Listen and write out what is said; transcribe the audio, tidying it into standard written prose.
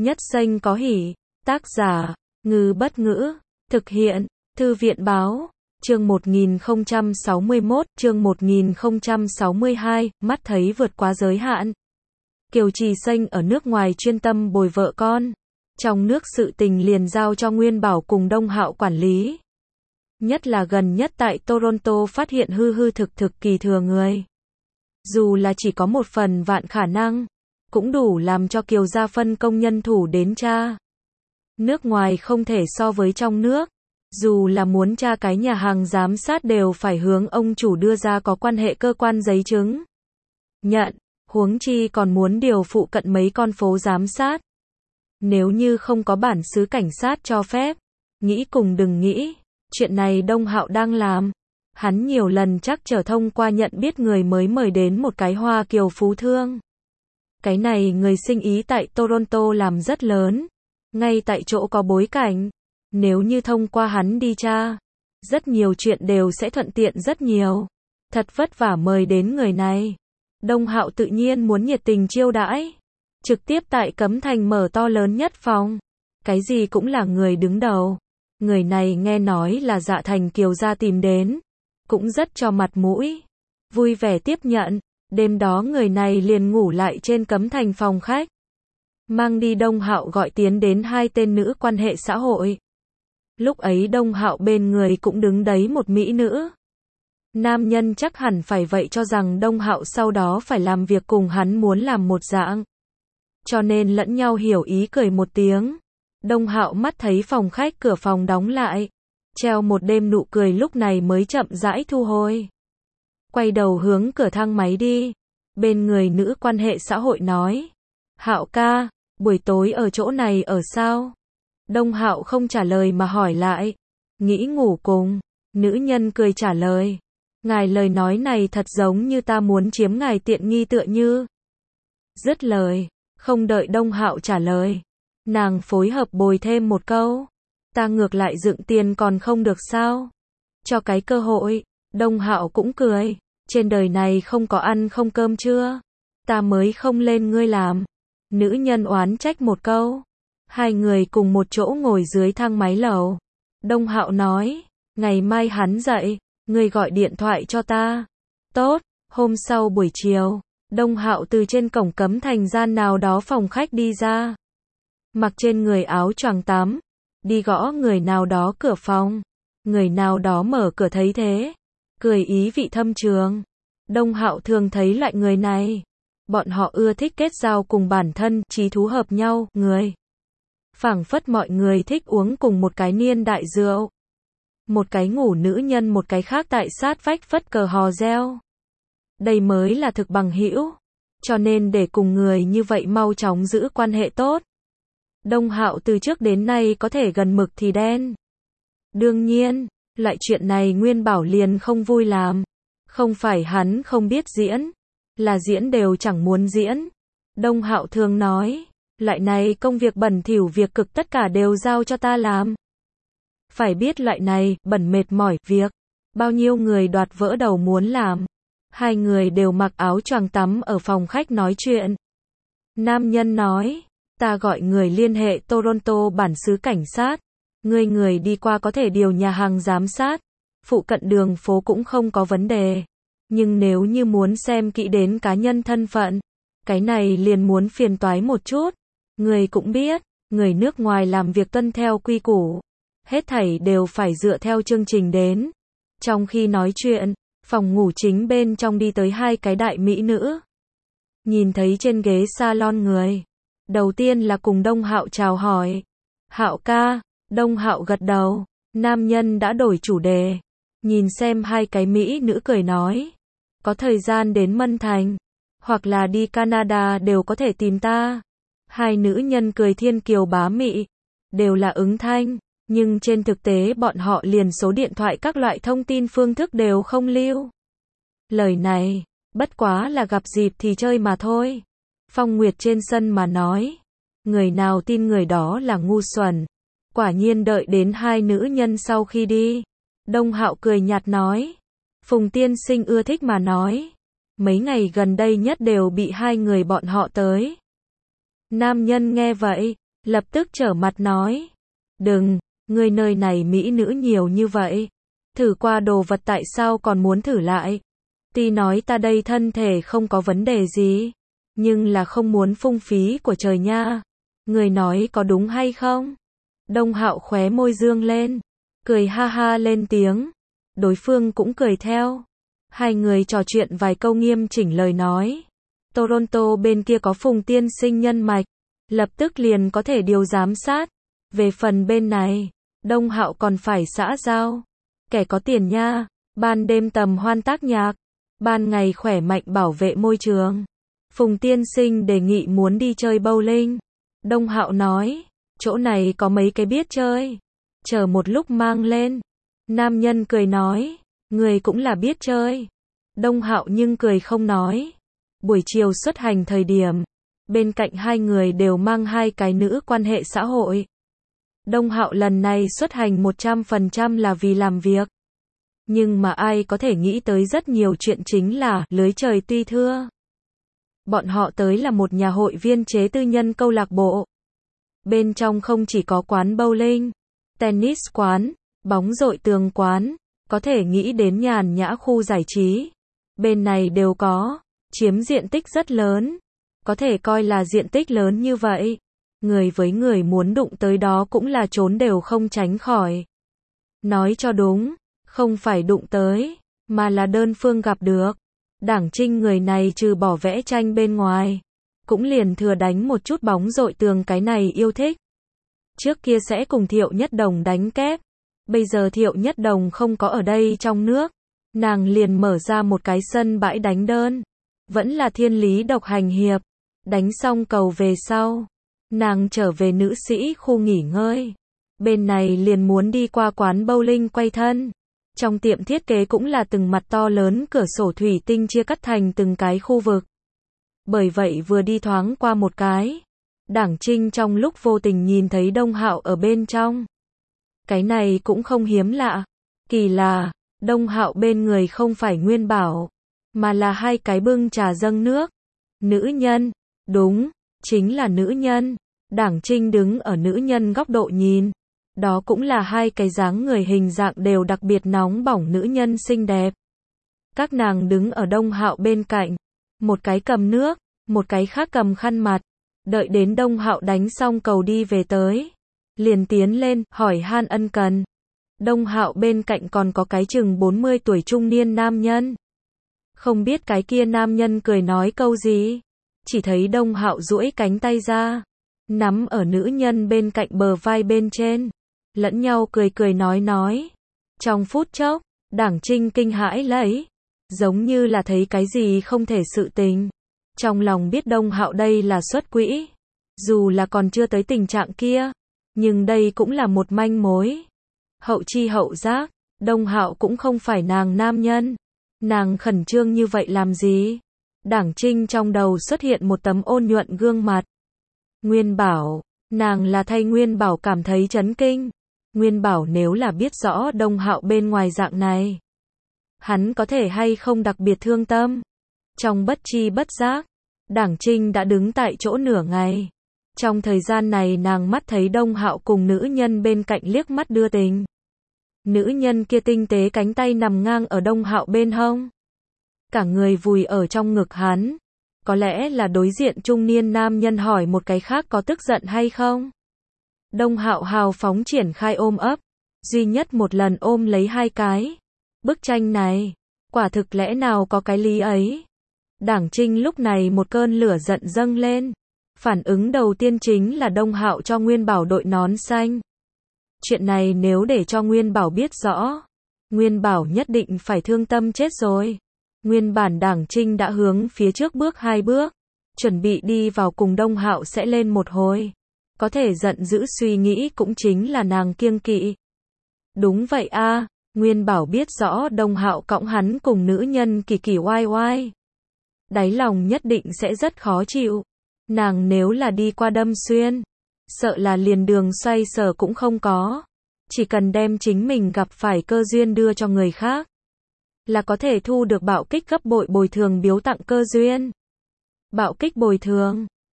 Nhất Xanh có hỉ. Tác giả, Ngư Bất Ngữ. Thực hiện, Thư viện Báo. Chương 1061, chương 1062, mắt thấy vượt quá giới hạn. Kiều Trì Xanh ở nước ngoài chuyên tâm bồi vợ con. Trong nước sự tình liền giao cho Nguyên Bảo cùng Đông Hạo quản lý. Nhất là gần nhất tại Toronto phát hiện hư thực kỳ thừa người. Dù là chỉ có một phần vạn khả năng, cũng đủ làm cho Kiều gia phân công nhân thủ đến tra. Nước ngoài không thể so với trong nước. Dù là muốn tra cái nhà hàng giám sát đều phải hướng ông chủ đưa ra có quan hệ cơ quan giấy chứng nhận, huống chi còn muốn điều phụ cận mấy con phố giám sát. Nếu như không có bản xứ cảnh sát cho phép, nghĩ cùng đừng nghĩ, chuyện này Đông Hạo đang làm. Hắn nhiều lần chắc trở thông qua nhận biết người mới mời đến một cái Hoa Kiều phú thương. Cái này người sinh ý tại Toronto làm rất lớn, ngay tại chỗ có bối cảnh. Nếu như thông qua hắn đi tra, rất nhiều chuyện đều sẽ thuận tiện rất nhiều. Thật vất vả mời đến người này. Đông Hạo tự nhiên muốn nhiệt tình chiêu đãi. Trực tiếp tại Cấm Thành mở to lớn nhất phòng. Cái gì cũng là người đứng đầu. Người này nghe nói là Dạ Thành Kiều gia tìm đến. Cũng rất cho mặt mũi. Vui vẻ tiếp nhận. Đêm đó người này liền ngủ lại trên Cấm Thành phòng khách. Mang đi Đông Hạo gọi tiến đến hai tên nữ quan hệ xã hội. Lúc ấy Đông Hạo bên người cũng đứng đấy một mỹ nữ. Nam nhân chắc hẳn phải vậy cho rằng Đông Hạo sau đó phải làm việc cùng hắn muốn làm một dạng. Cho nên lẫn nhau hiểu ý cười một tiếng. Đông Hạo mắt thấy phòng khách cửa phòng đóng lại. Treo một đêm nụ cười lúc này mới chậm rãi thu hồi. Quay đầu hướng cửa thang máy đi. Bên người nữ quan hệ xã hội nói. Hạo ca, buổi tối ở chỗ này ở sao? Đông Hạo không trả lời mà hỏi lại. Nghĩ ngủ cùng. Nữ nhân cười trả lời. Ngài lời nói này thật giống như ta muốn chiếm ngài tiện nghi tựa như. Dứt lời. Không đợi Đông Hạo trả lời. Nàng phối hợp bồi thêm một câu. Ta ngược lại dựng tiền còn không được sao? Cho cái cơ hội. Đông Hạo cũng cười. Trên đời này không có ăn không cơm chưa? Ta mới không lên ngươi làm. Nữ nhân oán trách một câu. Hai người cùng một chỗ ngồi dưới thang máy lầu. Đông Hạo nói. Ngày mai hắn dậy, ngươi gọi điện thoại cho ta. Tốt. Hôm sau buổi chiều, Đông Hạo từ trên cổng Cấm Thành gian nào đó phòng khách đi ra. Mặc trên người áo choàng tắm. Đi gõ người nào đó cửa phòng. Người nào đó mở cửa thấy thế. Cười ý vị thâm trường. Đông Hạo thường thấy loại người này. Bọn họ ưa thích kết giao cùng bản thân, chí thú hợp nhau, người. Phảng phất mọi người thích uống cùng một cái niên đại rượu. Một cái ngủ nữ nhân một cái khác tại sát vách phất cờ hò reo. Đây mới là thực bằng hữu. Cho nên để cùng người như vậy mau chóng giữ quan hệ tốt. Đông Hạo từ trước đến nay có thể gần mực thì đen. Đương nhiên, loại chuyện này Nguyên Bảo liền không vui làm. Không phải hắn không biết diễn, là diễn đều chẳng muốn diễn. Đông Hạo thường nói, loại này công việc bẩn thỉu việc cực tất cả đều giao cho ta làm. Phải biết loại này, bẩn mệt mỏi, việc. Bao nhiêu người đoạt vỡ đầu muốn làm. Hai người đều mặc áo choàng tắm ở phòng khách nói chuyện. Nam nhân nói, ta gọi người liên hệ Toronto bản xứ cảnh sát. Người đi qua có thể điều nhà hàng giám sát. Phụ cận đường phố cũng không có vấn đề. Nhưng nếu như muốn xem kỹ đến cá nhân thân phận, cái này liền muốn phiền toái một chút. Người cũng biết, người nước ngoài làm việc tuân theo quy củ. Hết thảy đều phải dựa theo chương trình đến. Trong khi nói chuyện, phòng ngủ chính bên trong đi tới hai cái đại mỹ nữ. Nhìn thấy trên ghế salon người. Đầu tiên là cùng Đông Hạo chào hỏi. Hạo ca, Đông Hạo gật đầu. Nam nhân đã đổi chủ đề. Nhìn xem hai cái mỹ nữ cười nói. Có thời gian đến Mân Thành. Hoặc là đi Canada đều có thể tìm ta. Hai nữ nhân cười thiên kiều bá mị. Đều là ứng thanh. Nhưng trên thực tế bọn họ liền số điện thoại các loại thông tin phương thức đều không lưu. Lời này, bất quá là gặp dịp thì chơi mà thôi. Phong Nguyệt trên sân mà nói. Người nào tin người đó là ngu xuẩn. Quả nhiên đợi đến hai nữ nhân sau khi đi. Đông Hạo cười nhạt nói. Phùng tiên sinh ưa thích mà nói. Mấy ngày gần đây nhất đều bị hai người bọn họ tới. Nam nhân nghe vậy, lập tức trở mặt nói. Đừng, người nơi này mỹ nữ nhiều như vậy. Thử qua đồ vật tại sao còn muốn thử lại? Tuy nói ta đây thân thể không có vấn đề gì, nhưng là không muốn phung phí của trời nha. Người nói có đúng hay không? Đông Hạo khóe môi dương lên, cười ha ha lên tiếng. Đối phương cũng cười theo. Hai người trò chuyện vài câu nghiêm chỉnh lời nói. Toronto bên kia có Phùng tiên sinh nhân mạch, lập tức liền có thể điều giám sát. Về phần bên này, Đông Hạo còn phải xã giao. Kẻ có tiền nha, ban đêm tầm hoan tác nhạc, ban ngày khỏe mạnh bảo vệ môi trường. Phùng tiên sinh đề nghị muốn đi chơi bowling. Đông Hạo nói, chỗ này có mấy cái biết chơi. Chờ một lúc mang lên. Nam nhân cười nói, người cũng là biết chơi. Đông Hạo nhưng cười không nói. Buổi chiều xuất hành thời điểm, bên cạnh hai người đều mang hai cái nữ quan hệ xã hội. Đông Hạo lần này xuất hành 100% là vì làm việc. Nhưng mà ai có thể nghĩ tới rất nhiều chuyện chính là lưới trời tuy thưa. Bọn họ tới là một nhà hội viên chế tư nhân câu lạc bộ. Bên trong không chỉ có quán bowling, tennis quán, bóng dội tường quán, có thể nghĩ đến nhàn nhã khu giải trí. Bên này đều có, chiếm diện tích rất lớn. Có thể coi là diện tích lớn như vậy. Người với người muốn đụng tới đó cũng là trốn đều không tránh khỏi. Nói cho đúng, không phải đụng tới, mà là đơn phương gặp được. Đảng Trinh người này trừ bỏ vẽ tranh bên ngoài, cũng liền thừa đánh một chút bóng dội tường cái này yêu thích. Trước kia sẽ cùng Thiệu Nhất Đồng đánh kép. Bây giờ Thiệu Nhất Đồng không có ở đây trong nước. Nàng liền mở ra một cái sân bãi đánh đơn. Vẫn là thiên lý độc hành hiệp. Đánh xong cầu về sau. Nàng trở về nữ sĩ khu nghỉ ngơi. Bên này liền muốn đi qua quán bowling quay thân. Trong tiệm thiết kế cũng là từng mặt to lớn cửa sổ thủy tinh chia cắt thành từng cái khu vực. Bởi vậy vừa đi thoáng qua một cái, Đảng Trinh trong lúc vô tình nhìn thấy Đông Hạo ở bên trong. Cái này cũng không hiếm lạ. Kỳ là, Đông Hạo bên người không phải Nguyên Bảo, mà là hai cái bưng trà dâng nước. Nữ nhân, đúng, chính là nữ nhân. Đảng Trinh đứng ở nữ nhân góc độ nhìn. Đó cũng là hai cái dáng người hình dạng đều đặc biệt nóng bỏng nữ nhân xinh đẹp. Các nàng đứng ở Đông Hạo bên cạnh. Một cái cầm nước, một cái khác cầm khăn mặt. Đợi đến Đông Hạo đánh xong cầu đi về tới. Liền tiến lên, hỏi han ân cần. Đông Hạo bên cạnh còn có cái chừng 40 tuổi trung niên nam nhân. Không biết cái kia nam nhân cười nói câu gì. Chỉ thấy Đông Hạo duỗi cánh tay ra. Nắm ở nữ nhân bên cạnh bờ vai bên trên. Lẫn nhau cười cười nói. Trong phút chốc, Đảng Trinh kinh hãi lấy. Giống như là thấy cái gì không thể sự tình. Trong lòng biết Đông Hạo đây là xuất quỹ. Dù là còn chưa tới tình trạng kia. Nhưng đây cũng là một manh mối. Hậu chi hậu giác, Đông Hạo cũng không phải nàng nam nhân. Nàng khẩn trương như vậy làm gì? Đảng Trinh trong đầu xuất hiện một tấm ôn nhuận gương mặt. Nguyên Bảo, nàng là thay Nguyên Bảo cảm thấy chấn kinh. Nguyên Bảo nếu là biết rõ Đông Hạo bên ngoài dạng này, hắn có thể hay không đặc biệt thương tâm. Trong bất chi bất giác, Đảng Trinh đã đứng tại chỗ nửa ngày. Trong thời gian này nàng mắt thấy Đông Hạo cùng nữ nhân bên cạnh liếc mắt đưa tình. Nữ nhân kia tinh tế cánh tay nằm ngang ở Đông Hạo bên hông. Cả người vùi ở trong ngực hắn. Có lẽ là đối diện trung niên nam nhân hỏi một cái khác có tức giận hay không. Đông Hạo hào phóng triển khai ôm ấp. Duy nhất một lần ôm lấy hai cái. Bức tranh này, quả thực lẽ nào có cái lý ấy. Đảng Trinh lúc này một cơn lửa giận dâng lên. Phản ứng đầu tiên chính là Đông Hạo cho Nguyên Bảo đội nón xanh. Chuyện này nếu để cho Nguyên Bảo biết rõ, Nguyên Bảo nhất định phải thương tâm chết rồi. Nguyên bản Đảng Trinh đã hướng phía trước bước 2 bước, chuẩn bị đi vào cùng Đông Hạo sẽ lên một hồi. Có thể giận dữ suy nghĩ cũng chính là nàng kiêng kỵ. Đúng vậy a, Nguyên Bảo biết rõ Đông Hạo cõng hắn cùng nữ nhân kỳ kỳ oai oai. Đáy lòng nhất định sẽ rất khó chịu. Nàng nếu là đi qua Đâm Xuyên, sợ là liền đường xoay sở cũng không có. Chỉ cần đem chính mình gặp phải cơ duyên đưa cho người khác, là có thể thu được bạo kích gấp bội bồi thường biếu tặng cơ duyên. Bạo kích bồi thường,